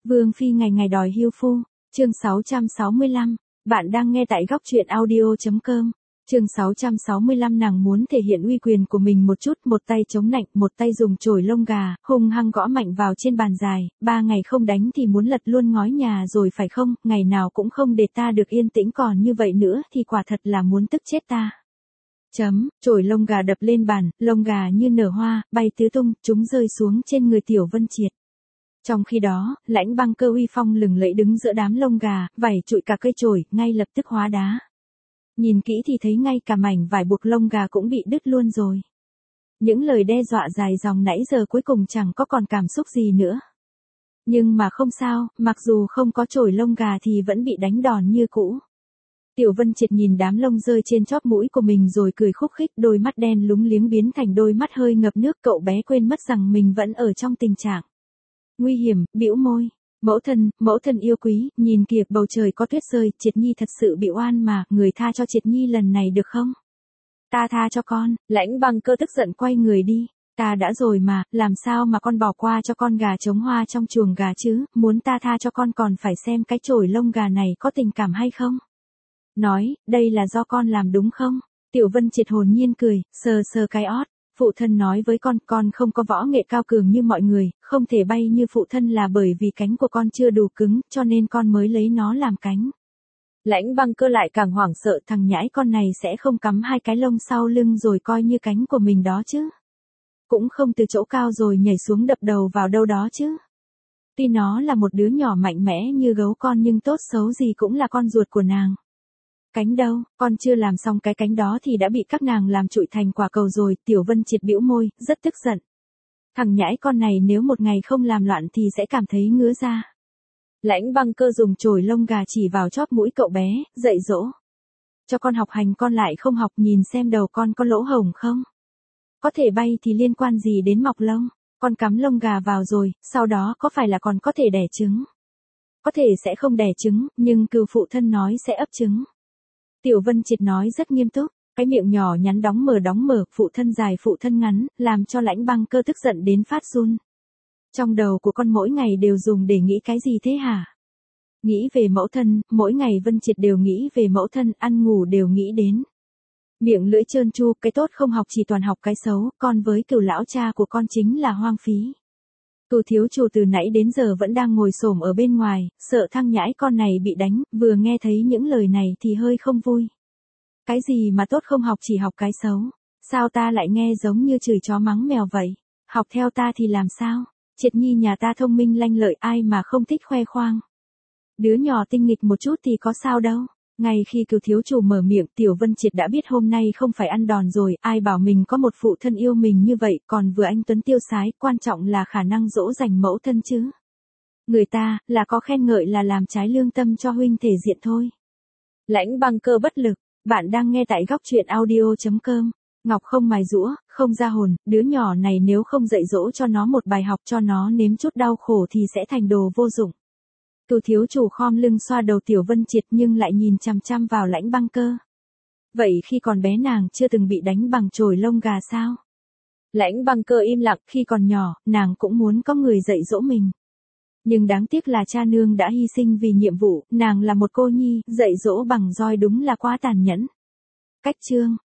Vương phi ngày ngày đòi hiêu phu, chương 665, bạn đang nghe tại góc truyện audio.com. Chương 665 nàng muốn thể hiện uy quyền của mình một chút, một tay chống nạnh, một tay dùng chổi lông gà, hung hăng gõ mạnh vào trên bàn dài, 3 ngày không đánh thì muốn lật luôn ngói nhà rồi phải không, ngày nào cũng không để ta được yên tĩnh, còn như vậy nữa thì quả thật là muốn tức chết ta. Chổi lông gà đập lên bàn, lông gà như nở hoa, bay tứ tung, chúng rơi xuống trên người Tiểu Vân Triệt. Trong khi đó, Lãnh Băng Cơ uy phong lừng lẫy đứng giữa đám lông gà, vảy trụi cả cây chổi, ngay lập tức hóa đá. Nhìn kỹ thì thấy ngay cả mảnh vải buộc lông gà cũng bị đứt luôn rồi. Những lời đe dọa dài dòng nãy giờ cuối cùng chẳng có còn cảm xúc gì nữa. Nhưng mà không sao, mặc dù không có chổi lông gà thì vẫn bị đánh đòn như cũ. Tiểu Vân Triệt nhìn đám lông rơi trên chóp mũi của mình rồi cười khúc khích, đôi mắt đen lúng liếng biến thành đôi mắt hơi ngập nước, cậu bé quên mất rằng mình vẫn ở trong tình trạng nguy hiểm, bĩu môi. Mẫu thân yêu quý, nhìn kìa, bầu trời có tuyết rơi, Triệt Nhi thật sự bị oan mà, người tha cho Triệt Nhi lần này được không? Ta tha cho con. Lãnh Băng Cơ tức giận quay người đi. Ta đã rồi mà, làm sao mà con bỏ qua cho con gà trống hoa trong chuồng gà chứ, muốn ta tha cho con còn phải xem cái chổi lông gà này có tình cảm hay không? Nói, đây là do con làm đúng không? Tiểu Vân Triệt hồn nhiên cười, sờ sờ cái ót. Phụ thân nói với con không có võ nghệ cao cường như mọi người, không thể bay như phụ thân là bởi vì cánh của con chưa đủ cứng, cho nên con mới lấy nó làm cánh. Lãnh Băng Cơ lại càng hoảng sợ, thằng nhãi con này sẽ không cắm hai cái lông sau lưng rồi coi như cánh của mình đó chứ. Cũng không từ chỗ cao rồi nhảy xuống đập đầu vào đâu đó chứ. Tuy nó là một đứa nhỏ mạnh mẽ như gấu con nhưng tốt xấu gì cũng là con ruột của nàng. Cánh đâu, con chưa làm xong cái cánh đó thì đã bị các nàng làm trụi thành quả cầu rồi. Tiểu Vân Triệt bĩu môi, rất tức giận. Thằng nhãi con này nếu một ngày không làm loạn thì sẽ cảm thấy ngứa da. Lãnh Băng Cơ dùng chổi lông gà chỉ vào chóp mũi cậu bé, dạy dỗ. Cho con học hành con lại không học, nhìn xem đầu con có lỗ hổng không? Có thể bay thì liên quan gì đến mọc lông? Con cắm lông gà vào rồi, sau đó có phải là còn có thể đẻ trứng? Có thể sẽ không đẻ trứng, nhưng cừu phụ thân nói sẽ ấp trứng. Tiểu Vân Triệt nói rất nghiêm túc, cái miệng nhỏ nhắn đóng mở, phụ thân dài phụ thân ngắn, làm cho Lãnh Băng Cơ tức giận đến phát run. Trong đầu của con mỗi ngày đều dùng để nghĩ cái gì thế hả? Nghĩ về mẫu thân, mỗi ngày Vân Triệt đều nghĩ về mẫu thân, ăn ngủ đều nghĩ đến. Miệng lưỡi trơn tru, cái tốt không học chỉ toàn học cái xấu, con với Cừu lão cha của con chính là hoang phí. Cừu thiếu chủ từ nãy đến giờ vẫn đang ngồi xổm ở bên ngoài, sợ thằng nhãi con này bị đánh, vừa nghe thấy những lời này thì hơi không vui. Cái gì mà tốt không học chỉ học cái xấu? Sao ta lại nghe giống như chửi chó mắng mèo vậy? Học theo ta thì làm sao? Triệt Nhi nhà ta thông minh lanh lợi, ai mà không thích khoe khoang. Đứa nhỏ tinh nghịch một chút thì có sao đâu. Ngay khi Cừu thiếu chủ mở miệng, Tiểu Vân Triệt đã biết hôm nay không phải ăn đòn rồi, ai bảo mình có một phụ thân yêu mình như vậy, còn vừa anh tuấn tiêu sái, quan trọng là khả năng dỗ dành mẫu thân chứ. Người ta, là có khen ngợi là làm trái lương tâm cho huynh thể diện thôi. Lãnh Băng Cơ bất lực, bạn đang nghe tại góc truyện audio.com. Ngọc không mài giũa, không ra hồn, đứa nhỏ này nếu không dạy dỗ cho nó một bài học, cho nó nếm chút đau khổ thì sẽ thành đồ vô dụng. Cừu thiếu chủ khom lưng xoa đầu Tiểu Vân Triệt nhưng lại nhìn chằm chằm vào Lãnh Băng Cơ. Vậy khi còn bé nàng chưa từng bị đánh bằng chổi lông gà sao? Lãnh Băng Cơ im lặng, khi còn nhỏ, nàng cũng muốn có người dạy dỗ mình. Nhưng đáng tiếc là cha nương đã hy sinh vì nhiệm vụ, nàng là một cô nhi, dạy dỗ bằng roi đúng là quá tàn nhẫn. Cách chương,